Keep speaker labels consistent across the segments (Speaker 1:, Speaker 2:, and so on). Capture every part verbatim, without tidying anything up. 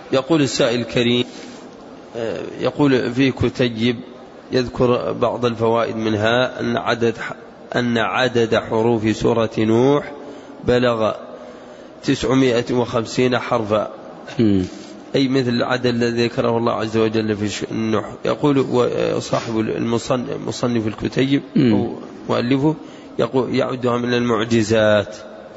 Speaker 1: يقول السائل الكريم، يقول في كتيب يذكر بعض الفوائد منها أن عدد أن عدد حروف سورة نوح بلغ تسعمائة وخمسين حرفا، أي مثل العدد الذي ذكره الله عز وجل في النوح. يقول صاحب المصنف الكتيب أو مؤلفه يقول يعدها من المعجزات.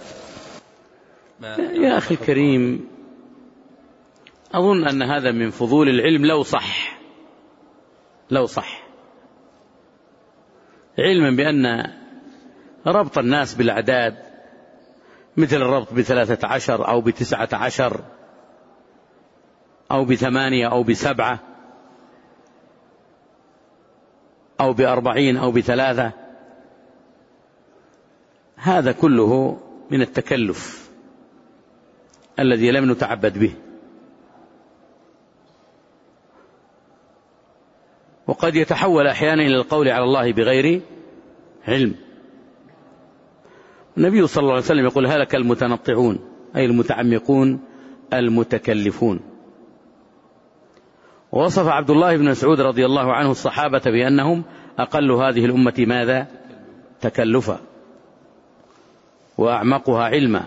Speaker 2: يا أخي الكريم، أظن أن هذا من فضول العلم لو صح لو صح علما بأن ربط الناس بالأعداد مثل الربط بثلاثة عشر أو بتسعة عشر أو بثمانية أو بسبعة أو بأربعين أو بثلاثة، هذا كله من التكلف الذي لم نتعبد به. وقد يتحول أحيانا إلى القول على الله بغير علم. النبي صلى الله عليه وسلم يقول هلك المتنطعون، أي المتعمقون المتكلفون. ووصف عبد الله بن مسعود رضي الله عنه الصحابة بأنهم أقل هذه الأمة ماذا؟ تكلفا، وأعمقها علما.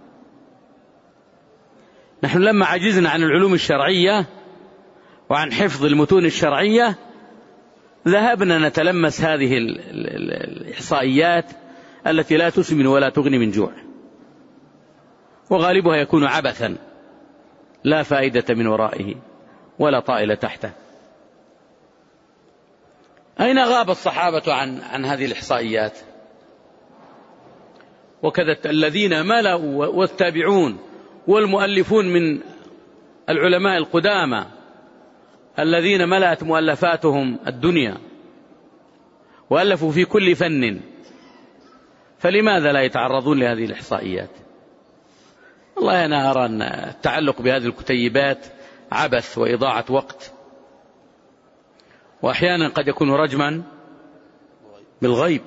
Speaker 2: نحن لما عجزنا عن العلوم الشرعية وعن حفظ المتون الشرعية ذهبنا نتلمس هذه الإحصائيات التي لا تسمن ولا تغني من جوع، وغالبها يكون عبثا لا فائدة من ورائه ولا طائل تحته. أين غاب الصحابة عن, عن هذه الإحصائيات؟ وكذا الذين ملأوا والتابعون والمؤلفون من العلماء القدامى الذين ملأت مؤلفاتهم الدنيا وألفوا في كل فن، فلماذا لا يتعرضون لهذه الإحصائيات؟ والله أنا أرى أن التعلق بهذه الكتيبات عبث وإضاعة وقت، وأحيانا قد يكون رجما بالغيب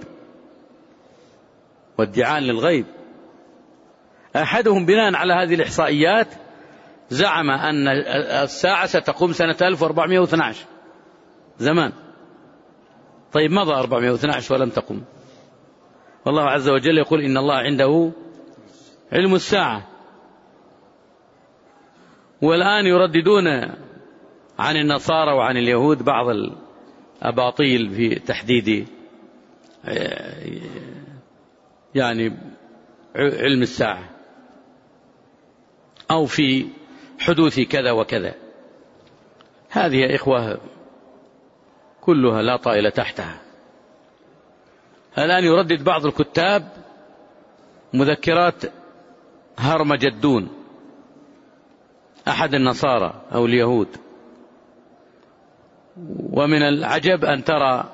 Speaker 2: وادعاء للغيب. أحدهم بناء على هذه الإحصائيات زعم أن الساعة ستقوم سنة ألف وأربعمائة واثني عشر زمان. طيب مضى أربعمائة واثني عشر ولم تقم، والله عز وجل يقول إن الله عنده علم الساعة. والآن يرددون عن النصارى وعن اليهود بعض الأباطيل في تحديد يعني علم الساعة أو في حدوث كذا وكذا. هذه يا إخوة كلها لا طائل تحتها. الآن يردد بعض الكتاب مذكرات هرمجدون أحد النصارى أو اليهود، ومن العجب أن ترى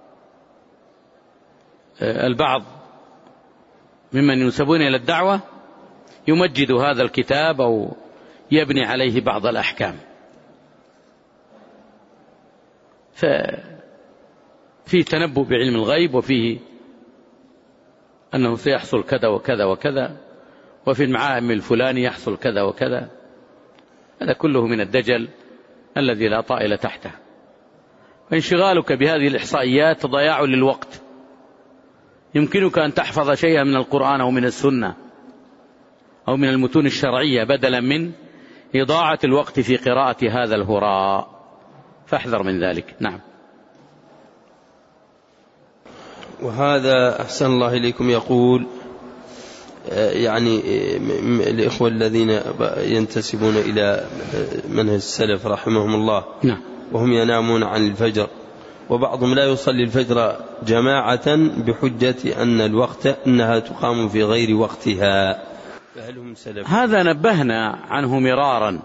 Speaker 2: البعض ممن ينسبون إلى الدعوة يمجد هذا الكتاب أو يبني عليه بعض الأحكام. ففي تنبؤ بعلم الغيب، وفيه أنه سيحصل كذا وكذا وكذا، وفي المعامل الفلاني يحصل كذا وكذا. هذا كله من الدجل الذي لا طائل تحته. وانشغالك بهذه الإحصائيات ضياع للوقت. يمكنك أن تحفظ شيئا من القرآن أو من السنة أو من المتون الشرعية بدلا من إضاعة الوقت في قراءة هذا الهراء، فاحذر من ذلك. نعم.
Speaker 1: وهذا أحسن الله إليكم يقول يعني الإخوة الذين ينتسبون إلى منهج السلف رحمهم الله،
Speaker 2: نعم،
Speaker 1: وهم ينامون عن الفجر، وبعضهم لا يصلي الفجر جماعة بحجة أن الوقت أنها تقام في غير وقتها، فهل هم سلف؟
Speaker 2: هذا نبهنا عنه مرارا.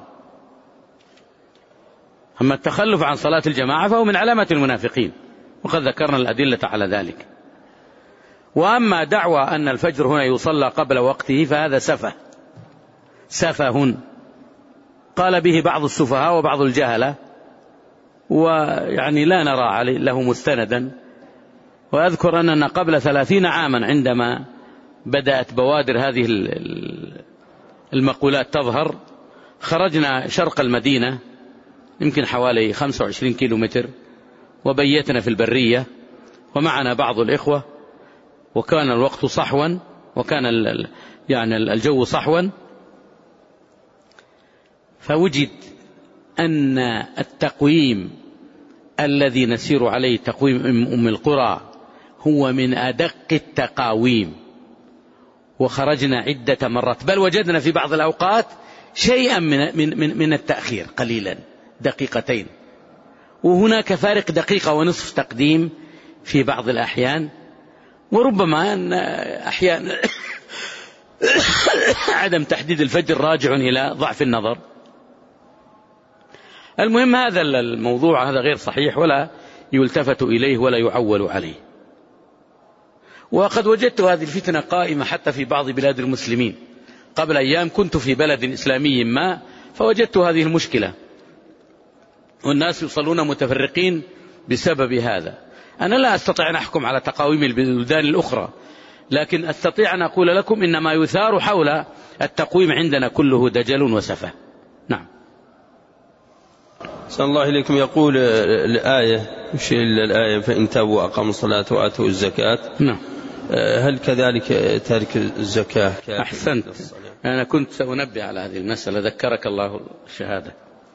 Speaker 2: أما التخلف عن صلاة الجماعة فهو من علامة المنافقين، وقد ذكرنا الأدلة على ذلك. وأما دعوى أن الفجر هنا يصلى قبل وقته فهذا سفه سفه قال به بعض السفهاء وبعض الجهلة، ويعني لا نرى عليه له مستندا. وأذكر أننا قبل ثلاثين عاما عندما بدأت بوادر هذه المقولات تظهر خرجنا شرق المدينة يمكن حوالي خمسة وعشرين كيلو متر، وبيتنا في البرية ومعنا بعض الإخوة، وكان الوقت صحوا، وكان يعني الجو صحوا. فوجد أن التقويم الذي نسير عليه تقويم أم القرى هو من أدق التقاويم، وخرجنا عدة مرات، بل وجدنا في بعض الأوقات شيئا من, من, من, من التأخير قليلا، دقيقتين، وهناك فارق دقيقة ونصف تقديم في بعض الأحيان، وربما أن أحيانا عدم تحديد الفجر راجع إلى ضعف النظر. المهم هذا الموضوع هذا غير صحيح ولا يلتفت إليه ولا يعول عليه. وقد وجدت هذه الفتنة قائمة حتى في بعض بلاد المسلمين. قبل أيام كنت في بلد إسلامي ما فوجدت هذه المشكلة، والناس يصلون متفرقين بسبب هذا. أنا لا أستطيع أن أحكم على تقاويم البلدان الأخرى، لكن أستطيع أن أقول لكم إن ما يثار حول التقويم عندنا كله دجل وسفه. نعم.
Speaker 1: صلى الله إليكم. يقول الآية يشير إلى الآية فإن تابوا وأقاموا الصلاة وآتوا الزكاة.
Speaker 2: نعم.
Speaker 1: هل كذلك تارك الزكاة؟
Speaker 2: أحسنت، أنا كنت سأنبه على هذه المسألة، ذكرك الله الشهادة.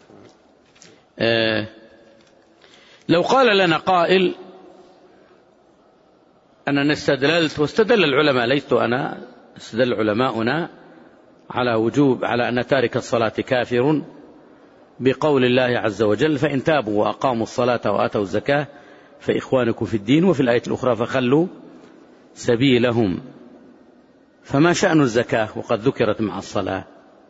Speaker 2: أه لو قال لنا قائل أنا استدللت، واستدل العلماء، ليست أنا، استدل علماؤنا على وجوب على أن تارك الصلاة كافر بقول الله عز وجل فإن تابوا وأقاموا الصلاة وآتوا الزكاة فإخوانكم في الدين، وفي الآية الأخرى فخلوا سبيلهم. فما شأن الزكاة وقد ذكرت مع الصلاة؟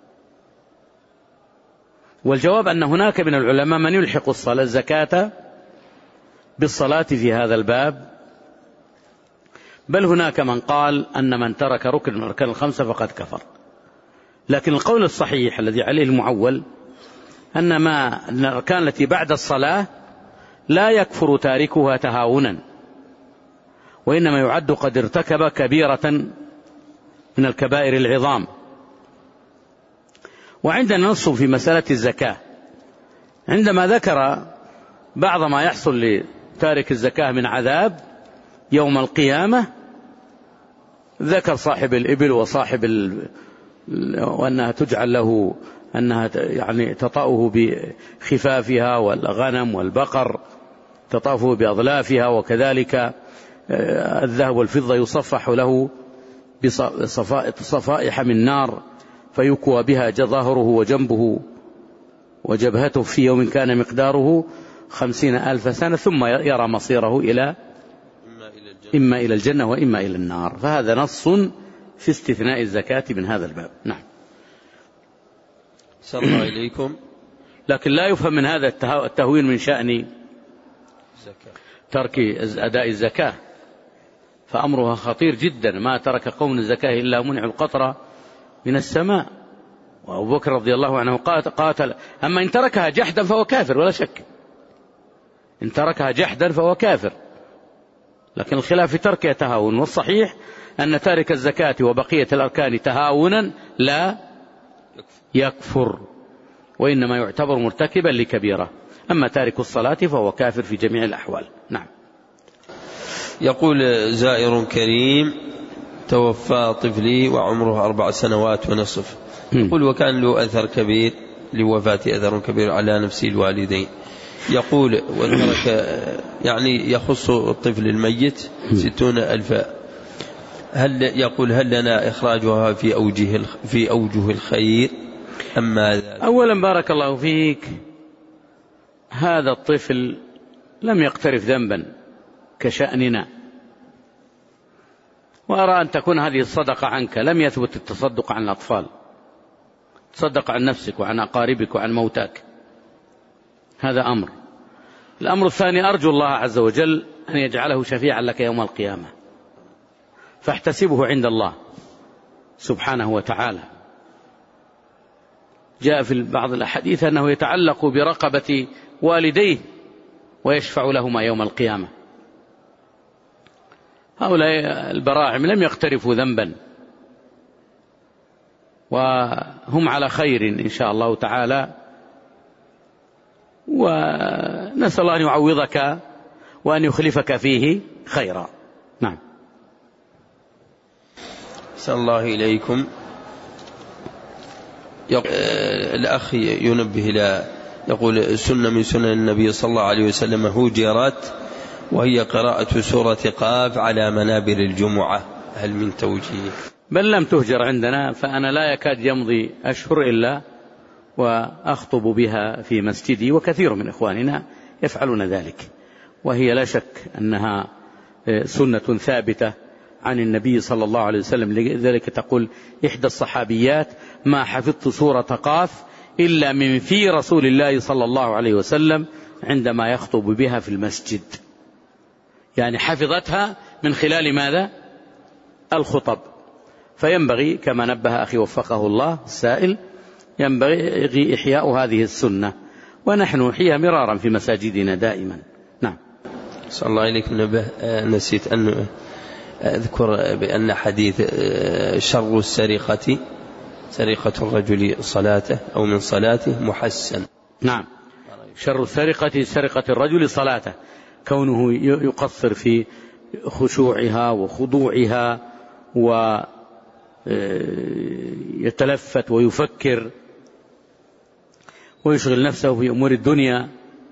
Speaker 2: والجواب أن هناك من العلماء من يلحق الصلاة الزكاة بالصلاة في هذا الباب، بل هناك من قال أن من ترك ركن من أركان الخمسة فقد كفر. لكن القول الصحيح الذي عليه المعول أن ما أن الأركان التي بعد الصلاة لا يكفر تاركها تهاونا، وإنما يعد قد ارتكب كبيرة من الكبائر العظام. وعندنا نص في مسألة الزكاة عندما ذكر بعض ما يحصل لتارك الزكاة من عذاب يوم القيامة، ذكر صاحب الإبل وصاحب ال... وأنها تجعل له أنها يعني تطأه بخفافها، والغنم والبقر تطافه بأضلافها، وكذلك الذهب والفضة يصفح له بصفائح من نار فيكوى بها ظهره وجنبه وجبهته في يوم كان مقداره خمسين ألف سنة، ثم يرى مصيره إلى إما إلى الجنة وإما إلى النار. فهذا نص في استثناء الزكاة من هذا الباب. نعم.
Speaker 1: صلى الله إليكم.
Speaker 2: لكن لا يفهم من هذا التهوين من شأن ترك أداء الزكاة، فأمرها خطير جدا. ما ترك قوم الزكاة إلا منع القطرة من السماء. وأبو بكر رضي الله عنه قاتل. أما إن تركها جحدا فهو كافر ولا شك، إن تركها جحدا فهو كافر، لكن الخلاف في تركها تهاون. والصحيح أن تارك الزكاة وبقية الأركان تهاونا لا يكفر، وإنما يعتبر مرتكبا لكبيرة. أما تارك الصلاة فهو كافر في جميع الأحوال. نعم.
Speaker 1: يقول زائر كريم توفى طفلي وعمره أربع سنوات ونصف، يقول وكان له أثر كبير لوفاة أثر كبير على نفسي الوالدين. يقول وترك يعني يخص الطفل الميت ستون ألف، هل يقول هل لنا إخراجها في أوجه في أوجه الخير أم ماذا؟
Speaker 2: أولا بارك الله فيك، هذا الطفل لم يقترف ذنبا كشأننا، وأرى أن تكون هذه الصدقة عنك. لم يثبت التصدق عن الأطفال، تصدق عن نفسك وعن أقاربك وعن موتاك، هذا أمر. الأمر الثاني، أرجو الله عز وجل أن يجعله شفيعا لك يوم القيامة، فاحتسبه عند الله سبحانه وتعالى. جاء في بعض الأحاديث أنه يتعلق برقبة والديه ويشفع لهما يوم القيامة. هؤلاء البراعم لم يقترفوا ذنبا، وهم على خير إن شاء الله تعالى، ونسأل الله أن يعوضك وأن يخلفك فيه خيرا. نعم.
Speaker 1: أحسن الله إليكم. الأخ ينبه إلى يقول سنة من سنن النبي صلى الله عليه وسلم هجرت، وهي قراءة سورة قاف على منابر الجمعة، هل من توجيه؟
Speaker 2: بل لم تهجر عندنا، فأنا لا يكاد يمضي أشهر إلا وأخطب بها في مسجدي، وكثير من إخواننا يفعلون ذلك، وهي لا شك أنها سنة ثابتة عن النبي صلى الله عليه وسلم. لذلك تقول إحدى الصحابيات: ما حفظت سورة قاف إلا من في رسول الله صلى الله عليه وسلم عندما يخطب بها في المسجد. يعني حفظتها من خلال ماذا؟ الخطب. فينبغي كما نبه أخي وفقه الله السائل، ينبغي إحياء هذه السنة، ونحن نحييها مرارا في مساجدنا دائما. نعم.
Speaker 1: صلى الله عليك نبه. نسيت أن أذكر بأن حديث شر السرقة سرقة الرجل صلاته أو من صلاته محسن.
Speaker 2: نعم. شر السرقة سرقة الرجل صلاته، كونه يقصر في خشوعها وخضوعها ويتلفت ويفكر ويشغل نفسه في أمور الدنيا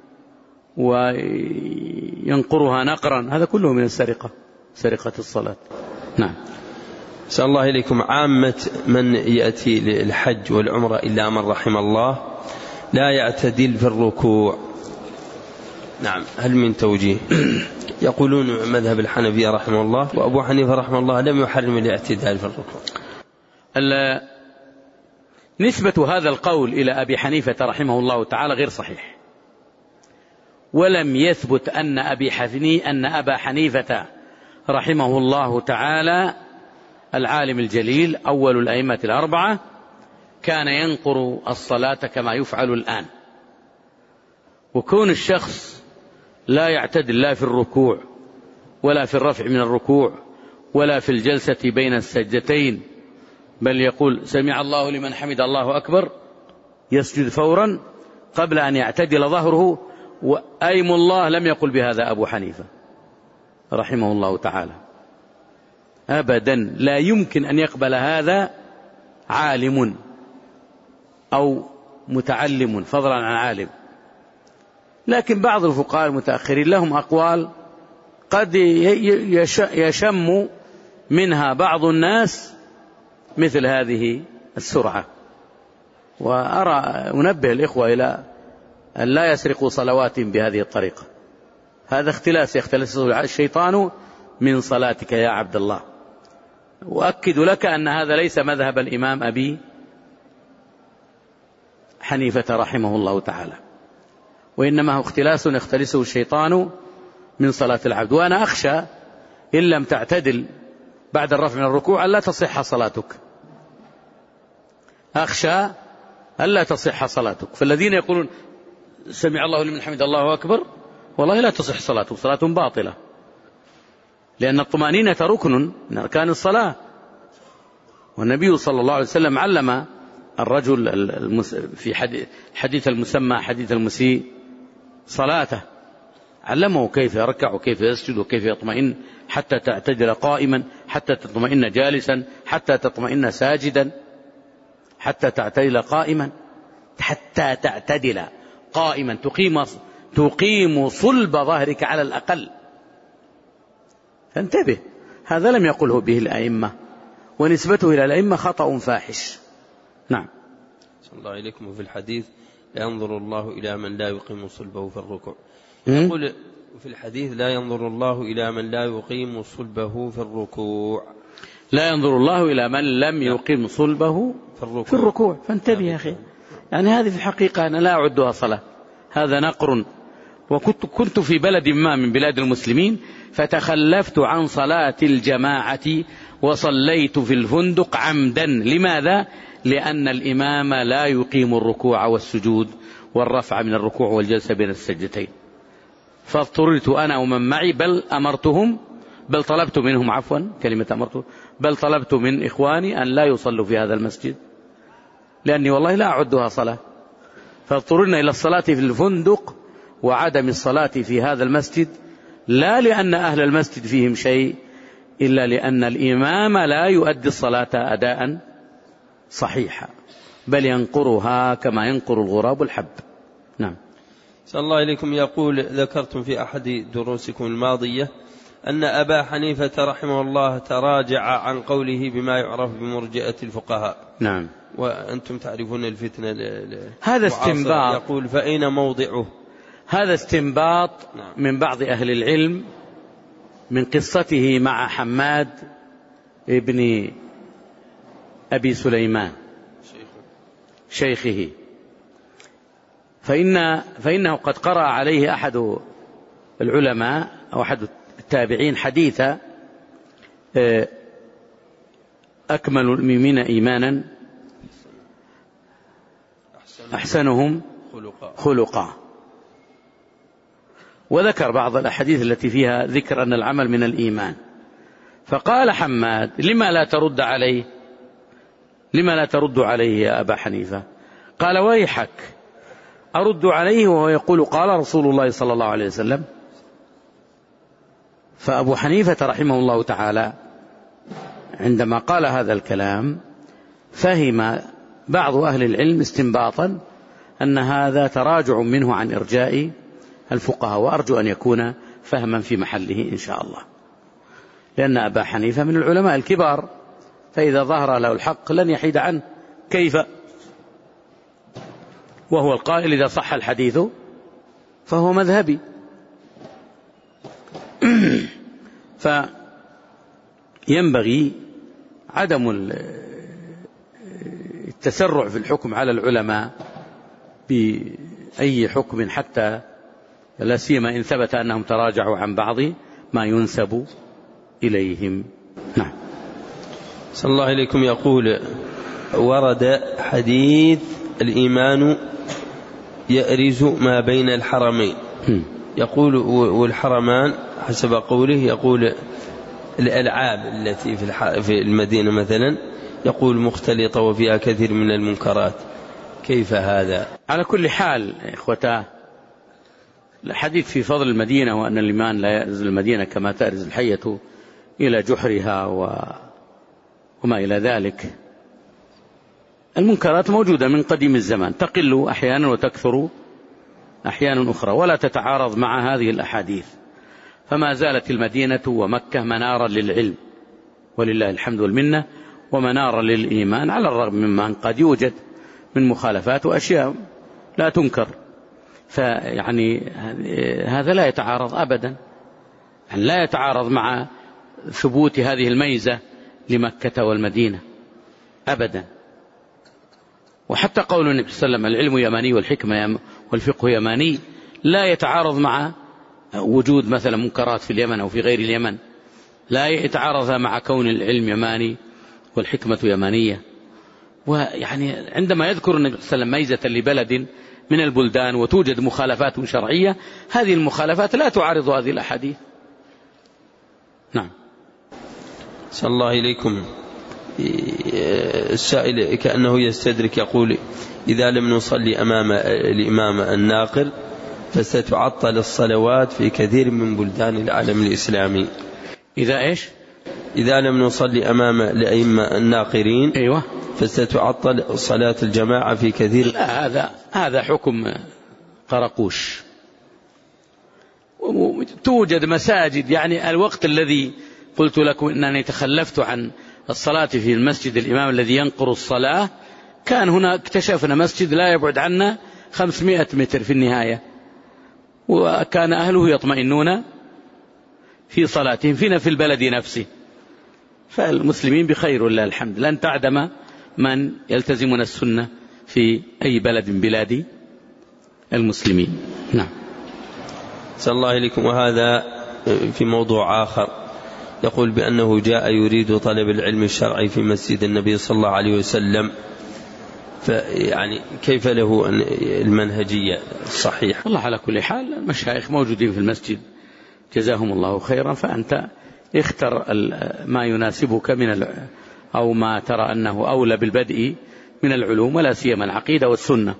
Speaker 2: وينقرها نقرا، هذا كله من السرقة، سرقة الصلاة. نعم.
Speaker 1: سأل الله إليكم. عامة من يأتي للحج والعمرة إلا من رحم الله لا يعتدل في الركوع، نعم، هل من توجيه؟ يقولون مذهب الحنفية رحمه الله وأبو حنيفة رحمه الله لم يحرم الاعتدال في الركوع.
Speaker 2: نسبة هذا القول إلى أبي حنيفة رحمه الله تعالى غير صحيح، ولم يثبت أن أبي حنيفة أن أبا حنيفة رحمه الله تعالى العالم الجليل أول الأئمة الأربعة كان ينقر الصلاة كما يفعل الآن. وكون الشخص لا يعتدل لا في الركوع ولا في الرفع من الركوع ولا في الجلسة بين السجدتين، بل يقول سمع الله لمن حمد الله أكبر، يسجد فورا قبل أن يعتدل ظهره، وأيم الله لم يقل بهذا أبو حنيفة رحمه الله تعالى أبدا. لا يمكن أن يقبل هذا عالم أو متعلم فضلا عن عالم. لكن بعض الفقهاء المتأخرين لهم أقوال قد يشم منها بعض الناس مثل هذه السرعة. وأرى أنبه الإخوة إلى أن لا يسرقوا صلوات بهذه الطريقة، هذا اختلاس يختلسه الشيطان من صلاتك يا عبد الله. وأكد لك أن هذا ليس مذهب الإمام أبي حنيفة رحمه الله تعالى، وإنما هو اختلاس يختلسه الشيطان من صلاة العبد. وأنا أخشى إن لم تعتدل بعد الرفع من الركوع ألا تصح صلاتك، أخشى ألا تصح صلاتك. فالذين يقولون سمع الله لمن حمد الله أكبر والله لا تصح صلاته، صلاة باطلة، لأن الطمأنينة ركن من أركان الصلاة. والنبي صلى الله عليه وسلم علم الرجل في حديث المسمى حديث المسيء صلاته، علمه كيف يركع وكيف يسجد وكيف يطمئن حتى تعتدل قائما، حتى تطمئن جالسا، حتى تطمئن ساجدا، حتى تعتدل قائما، حتى تعتدل قائما تقيم تقيم صلب ظهرك على الأقل. فانتبه، هذا لم يقله به الأئمة، ونسبته إلى الأئمة خطأ فاحش. نعم.
Speaker 1: صلى الله عليكم. في الحديث لا ينظر الله إلى من لا يقيم صلبه في الركوع، يقول في الحديث لا ينظر الله إلى من لا يقيم صلبه في الركوع،
Speaker 2: لا ينظر الله إلى من لم يقيم صلبه في الركوع, في الركوع. فانتبه يا أخي، يعني هذه في الحقيقة أنا لا أعدها صلاة، هذا نقر. وكنت كنت في بلد ما من بلاد المسلمين فتخلفت عن صلاة الجماعة وصليت في الفندق عمدا. لماذا؟ لأن الإمام لا يقيم الركوع والسجود والرفع من الركوع والجلسة بين السجدتين، فاضطررت أنا ومن معي، بل أمرتهم بل طلبت منهم عفوا كلمة أمرت بل طلبت من إخواني أن لا يصلوا في هذا المسجد، لأني والله لا أعدها صلاة، فاضطررنا إلى الصلاة في الفندق وعدم الصلاة في هذا المسجد، لا لأن أهل المسجد فيهم شيء، إلا لأن الإمام لا يؤدي الصلاة أداء صحيحا، بل ينقرها كما ينقر الغراب الحب. نعم.
Speaker 1: صلى الله عليكم. يقول: ذكرتم في أحد دروسكم الماضية أن أبا حنيفة رحمه الله تراجع عن قوله بما يعرف بمرجئة الفقهاء.
Speaker 2: نعم.
Speaker 1: وأنتم تعرفون الفتنة
Speaker 2: هذا استنباط.
Speaker 1: يقول: فأين موضعه؟
Speaker 2: هذا استنباط
Speaker 1: نعم.
Speaker 2: من بعض أهل العلم من قصته مع حماد ابن أبي سليمان شيخه، فإن فإنه قد قرأ عليه أحد العلماء أو أحد التابعين حديث: أكمل المؤمنين إيمانا أحسنهم خلقا، وذكر بعض الأحاديث التي فيها ذكر أن العمل من الإيمان. فقال حماد: لما لا ترد عليه لما لا ترد عليه يا أبا حنيفة؟ قال: ويحك، أرد عليه وهو يقول قال رسول الله صلى الله عليه وسلم؟ فأبو حنيفة رحمه الله تعالى عندما قال هذا الكلام فهم بعض أهل العلم استنباطا أن هذا تراجع منه عن إرجاء الفقهاء، وأرجو أن يكون فهما في محله إن شاء الله، لأن أبا حنيفة من العلماء الكبار، فإذا ظهر له الحق لن يحيد عنه، كيف وهو القائل إذا صح الحديث فهو مذهبي. فينبغي عدم التسرع في الحكم على العلماء بأي حكم، حتى لا سيما إن ثبت أنهم تراجعوا عن بعض ما ينسب إليهم. نعم.
Speaker 1: صلى الله عليكم. يقول: ورد حديث الإيمان يأرز ما بين الحرمين. يقول: والحرمان حسب قوله يقول الألعاب التي في المدينة مثلا، يقول مختلطة وفيها كثير من المنكرات، كيف هذا؟
Speaker 2: على كل حال إخوتاه، الحديث في فضل المدينة وأن الإيمان لا يأرز المدينة كما تأرز الحية إلى جحرها و... وما إلى ذلك. المنكرات موجودة من قديم الزمان، تقل أحيانا وتكثر أحيانا أخرى، ولا تتعارض مع هذه الأحاديث. فما زالت المدينة ومكة منارا للعلم ولله الحمد والمنة، ومنارا للإيمان، على الرغم مما قد يوجد من مخالفات وأشياء لا تنكر. فيعني هذا لا يتعارض أبدا، لا يتعارض مع ثبوت هذه الميزة لمكة والمدينة أبدا. وحتى قول النبي صلى الله عليه وسلم: العلم يماني والحكمة والفقه يماني، لا يتعارض مع وجود مثلا منكرات في اليمن أو في غير اليمن، لا يتعارض مع كون العلم يماني والحكمة يمانية. ويعني عندما يذكر النبي صلى الله عليه وسلم ميزة لبلد من البلدان وتوجد مخالفات شرعية، هذه المخالفات لا تعارض هذه الأحاديث. نعم.
Speaker 1: صلى الله إليكم. السائل كأنه يستدرك، يقول: إذا لم نصلي أمام الإمام الناقل فستعطل الصلوات في كثير من بلدان العالم الإسلامي.
Speaker 2: إذا إيش؟
Speaker 1: إذا لم نصلي أمام الأئمة الناقرين
Speaker 2: أيوة
Speaker 1: فستعطل صلاة الجماعة في كثير.
Speaker 2: لا، هذا هذا حكم قرقوش. توجد مساجد، يعني الوقت الذي قلت لكم أنني تخلفت عن الصلاة في المسجد الإمام الذي ينقر الصلاة، كان هنا اكتشفنا مسجد لا يبعد عنا خمسمائة متر في النهاية، وكان أهله يطمئنون في صلاتهم فينا في البلد نفسه. فالمسلمين بخير ولله الحمد، لن تعدم من يلتزمون السنة في أي بلد من بلاد المسلمين. نعم.
Speaker 1: صلى الله عليكم. وهذا في موضوع آخر، يقول بأنه جاء يريد طلب العلم الشرعي في مسجد النبي صلى الله عليه وسلم، فيعني كيف له المنهجية الصحيحة؟
Speaker 2: والله على كل حال المشايخ موجودين في المسجد جزاهم الله خيرا، فأنت اختر ما يناسبك من أو ما ترى أنه أولى بالبدء من العلوم ولا سيما العقيدة والسنة،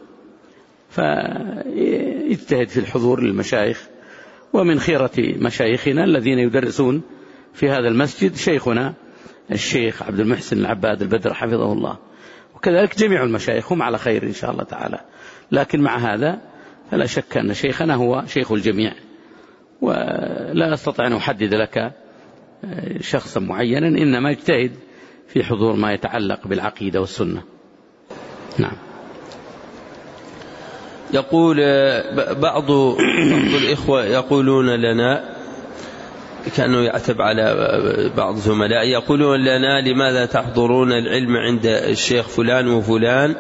Speaker 2: فاجتهد في الحضور للمشايخ. ومن خيرة مشايخنا الذين يدرسون في هذا المسجد شيخنا الشيخ عبد المحسن العباد البدر حفظه الله، وكذلك جميع المشايخ هم على خير إن شاء الله تعالى. لكن مع هذا فلا شك أن شيخنا هو شيخ الجميع، ولا أستطيع أن أحدد لك شخصا معينا، إنما اجتهد في حضور ما يتعلق بالعقيدة والسنة. نعم.
Speaker 1: يقول بعض الإخوة يقولون لنا، كأنه يعتب على بعض زملاء، يقولون لنا لماذا تحضرون العلم عند الشيخ فلان وفلان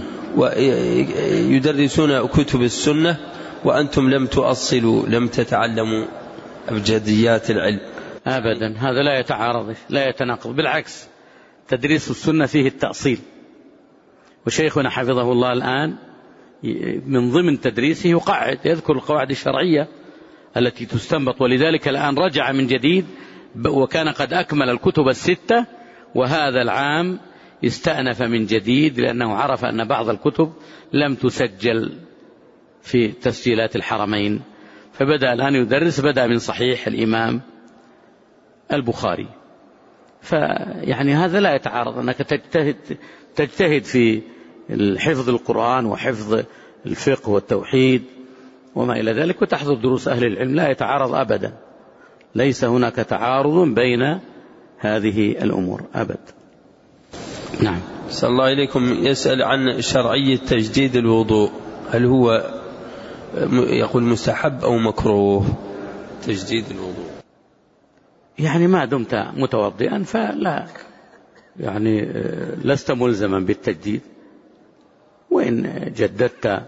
Speaker 1: ويدرسون كتب السنة وأنتم لم تؤصلوا، لم تتعلموا أبجديات العلم؟
Speaker 2: أبدا، هذا لا يتعارض لا يتناقض، بالعكس تدريس السنة فيه التأصيل. وشيخنا حفظه الله الآن من ضمن تدريسه يقعد يذكر القواعد الشرعية التي تستنبط، ولذلك الآن رجع من جديد وكان قد أكمل الكتب الستة، وهذا العام استأنف من جديد لأنه عرف أن بعض الكتب لم تسجل في تسجيلات الحرمين، فبدأ الآن يدرس، بدأ من صحيح الإمام البخاري. فيعني هذا لا يتعارض أنك تجتهد تجتهد في حفظ القرآن وحفظ الفقه والتوحيد وما إلى ذلك، وتحضر دروس أهل العلم، لا يتعارض أبدا، ليس هناك تعارض بين هذه الأمور أبدا. نعم.
Speaker 1: صلى الله إليكم يسأل عن شرعية تجديد الوضوء، هل هو يقول مستحب أو مكروه تجديد الوضوء؟
Speaker 2: يعني ما دمت متوضئا فلا، يعني لست ملزما بالتجديد، وإن جددت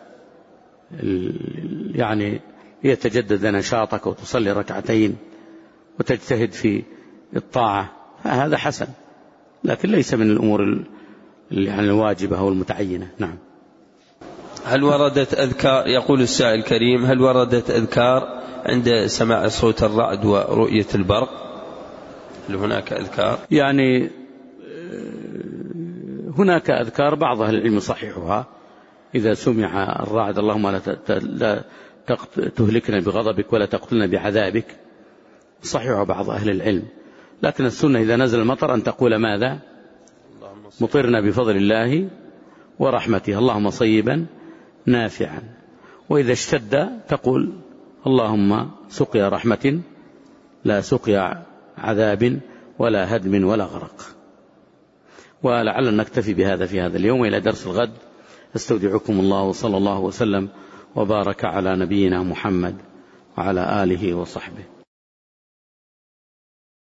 Speaker 2: يعني يتجدد نشاطك وتصلي ركعتين وتجتهد في الطاعة فهذا حسن، لكن ليس من الأمور يعني الواجبة أو المتعينة. نعم.
Speaker 1: هل وردت أذكار، يقول السائل الكريم، هل وردت أذكار عند سماع صوت الرعد ورؤية البرق؟ هل هناك أذكار؟
Speaker 2: يعني هناك أذكار بعض أهل العلم صحيحها، إذا سمع الرعد اللهم لا تهلكنا بغضبك ولا تقتلنا بعذابك، صحيح بعض أهل العلم. لكن السنة إذا نزل المطر أن تقول ماذا؟ مطرنا بفضل الله ورحمته اللهم صيبا نافعا. وإذا اشتد تقول اللهم سقيا رحمة لا سقيا عذاب ولا هدم ولا غرق. ولعل نكتفي بهذا في هذا اليوم، إلى درس الغد. استودعكم الله، وصلى الله وسلم وبارك على نبينا محمد وعلى آله وصحبه.